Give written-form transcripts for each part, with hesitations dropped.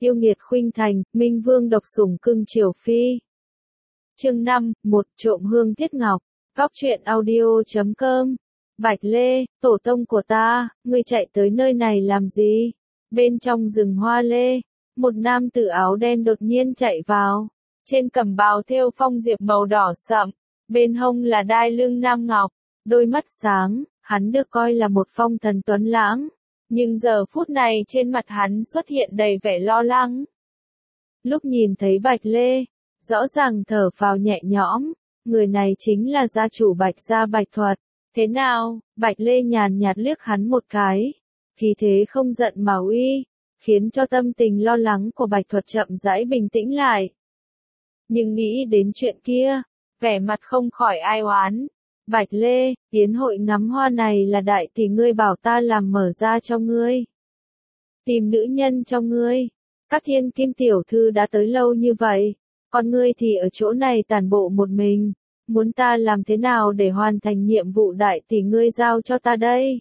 yêu nghiệt khuynh thành, minh vương độc sủng cưng triều phi. Chương 5, một trộm hương tiết ngọc. Góc truyện audio.com. Bạch Lê, tổ tông của ta, ngươi chạy tới nơi này làm gì? Bên trong rừng hoa lê, một nam tử áo đen đột nhiên chạy vào. Trên cẩm bào thêu phong diệp màu đỏ sậm, bên hông là đai lưng nam ngọc, đôi mắt sáng, hắn được coi là một phong thần tuấn lãng. Nhưng giờ phút này trên mặt hắn xuất hiện đầy vẻ lo lắng. Lúc nhìn thấy Bạch Lê, rõ ràng thở phào nhẹ nhõm, người này chính là gia chủ Bạch gia Bạch Thuật. Thế nào? Bạch Lê nhàn nhạt liếc hắn một cái, khí thế không giận mà uy, khiến cho tâm tình lo lắng của Bạch Thuật chậm rãi bình tĩnh lại. Nhưng nghĩ đến chuyện kia, vẻ mặt không khỏi ai oán. Bạch Lê, yến hội ngắm hoa này là đại tỷ ngươi bảo ta làm mở ra cho ngươi. Tìm nữ nhân cho ngươi. Các thiên kim tiểu thư đã tới lâu như vậy, còn ngươi thì ở chỗ này tản bộ một mình. Muốn ta làm thế nào để hoàn thành nhiệm vụ đại tỷ ngươi giao cho ta đây?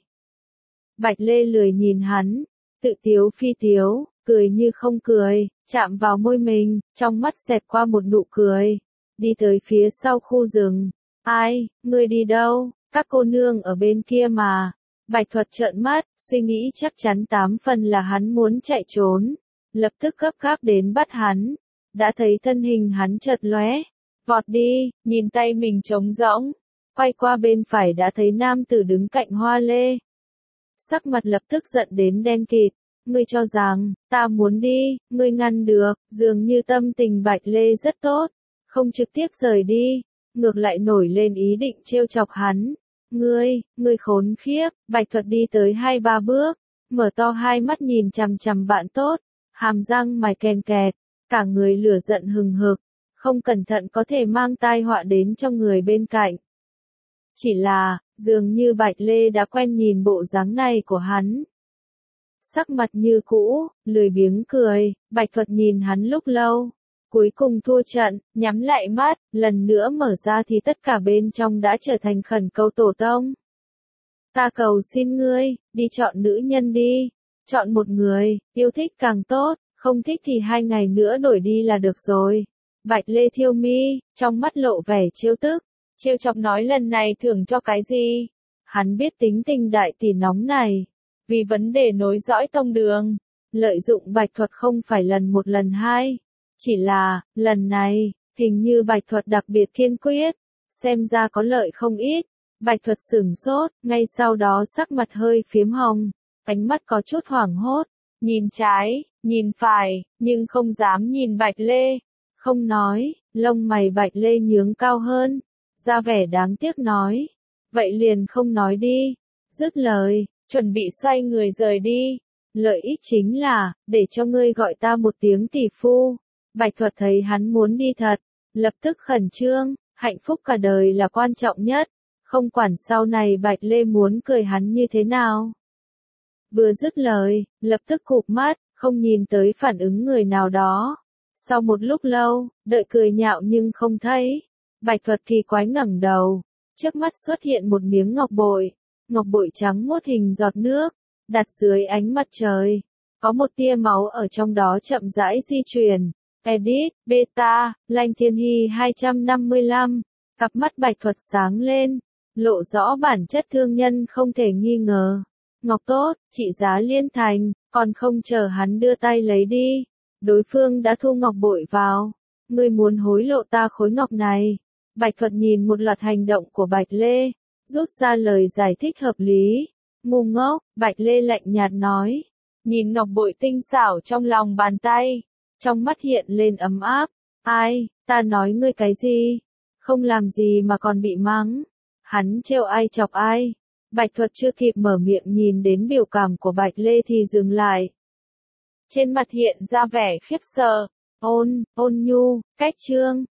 Bạch Lê lười nhìn hắn, tự tiếu phi tiếu, cười như không cười, chạm vào môi mình, trong mắt xẹt qua một nụ cười. Đi tới phía sau khu rừng. Ai, ngươi đi đâu? Các cô nương ở bên kia mà. Bạch Thuật trợn mắt, suy nghĩ chắc chắn 8 phần là hắn muốn chạy trốn. Lập tức gấp gáp đến bắt hắn. Đã thấy thân hình hắn chợt lóe, vọt đi, nhìn tay mình trống rỗng. Quay qua bên phải đã thấy nam tử đứng cạnh hoa lê. Sắc mặt lập tức giận đến đen kịt. Ngươi cho rằng, ta muốn đi, ngươi ngăn được, dường như tâm tình Bạch Lê rất tốt. Không trực tiếp rời đi, ngược lại nổi lên ý định trêu chọc hắn. Ngươi khốn khiếp. Bạch Thuật đi tới 2-3 bước, mở to hai mắt nhìn chằm chằm bạn tốt, hàm răng mài kèn kẹt, cả người lửa giận hừng hực, không cẩn thận có thể mang tai họa đến cho người bên cạnh. Chỉ là, dường như Bạch Lê đã quen nhìn bộ dáng này của hắn. Sắc mặt như cũ, lười biếng cười. Bạch Thuật nhìn hắn lúc lâu, cuối cùng thua trận, nhắm lại mắt, lần nữa mở ra thì tất cả bên trong đã trở thành khẩn cầu tổ tông. Ta cầu xin ngươi, đi chọn nữ nhân đi. Chọn một người, yêu thích càng tốt, không thích thì 2 ngày nữa đổi đi là được rồi. Bạch Lê thiêu mi, trong mắt lộ vẻ trêu tức, trêu chọc nói lần này thưởng cho cái gì? Hắn biết tính tình đại tỷ nóng này, vì vấn đề nối dõi tông đường, lợi dụng Bạch Thuật không phải lần một lần hai. Chỉ là, lần này, hình như Bạch Thuật đặc biệt kiên quyết, xem ra có lợi không ít. Bạch Thuật sửng sốt, ngay sau đó sắc mặt hơi phiếm hồng, ánh mắt có chút hoảng hốt, nhìn trái, nhìn phải, nhưng không dám nhìn Bạch Lê. Không nói, lông mày Bạch Lê nhướng cao hơn, ra vẻ đáng tiếc nói. Vậy liền không nói đi. Dứt lời, chuẩn bị xoay người rời đi. Lợi ích chính là, để cho ngươi gọi ta một tiếng tỷ phu. Bạch Thuật thấy hắn muốn đi thật, lập tức khẩn trương, hạnh phúc cả đời là quan trọng nhất. Không quản sau này Bạch Lê muốn cười hắn như thế nào. Vừa dứt lời, lập tức cụp mắt, không nhìn tới phản ứng người nào đó. Sau một lúc lâu, đợi cười nhạo nhưng không thấy. Bạch Thuật kỳ quái ngẩng đầu, trước mắt xuất hiện một miếng ngọc bội trắng muốt hình giọt nước, đặt dưới ánh mặt trời. Có một tia máu ở trong đó chậm rãi di chuyển. Edit, Beta, Lanh Thiên Hy 255. Cặp mắt Bạch Thuật sáng lên, lộ rõ bản chất thương nhân không thể nghi ngờ. Ngọc tốt, trị giá liên thành, còn không chờ hắn đưa tay lấy đi. Đối phương đã thu ngọc bội vào. Ngươi muốn hối lộ ta khối ngọc này. Bạch Thuật nhìn một loạt hành động của Bạch Lê, rút ra lời giải thích hợp lý. Ngu ngốc, Bạch Lê lạnh nhạt nói. Nhìn ngọc bội tinh xảo trong lòng bàn tay, trong mắt hiện lên ấm áp. Ai, ta nói ngươi cái gì? Không làm gì mà còn bị mắng. Hắn trêu ai chọc ai? Bạch Thuật chưa kịp mở miệng nhìn đến biểu cảm của Bạch Lê thì dừng lại. Trên mặt hiện ra vẻ khiếp sợ. Ôn nhu, cách trương,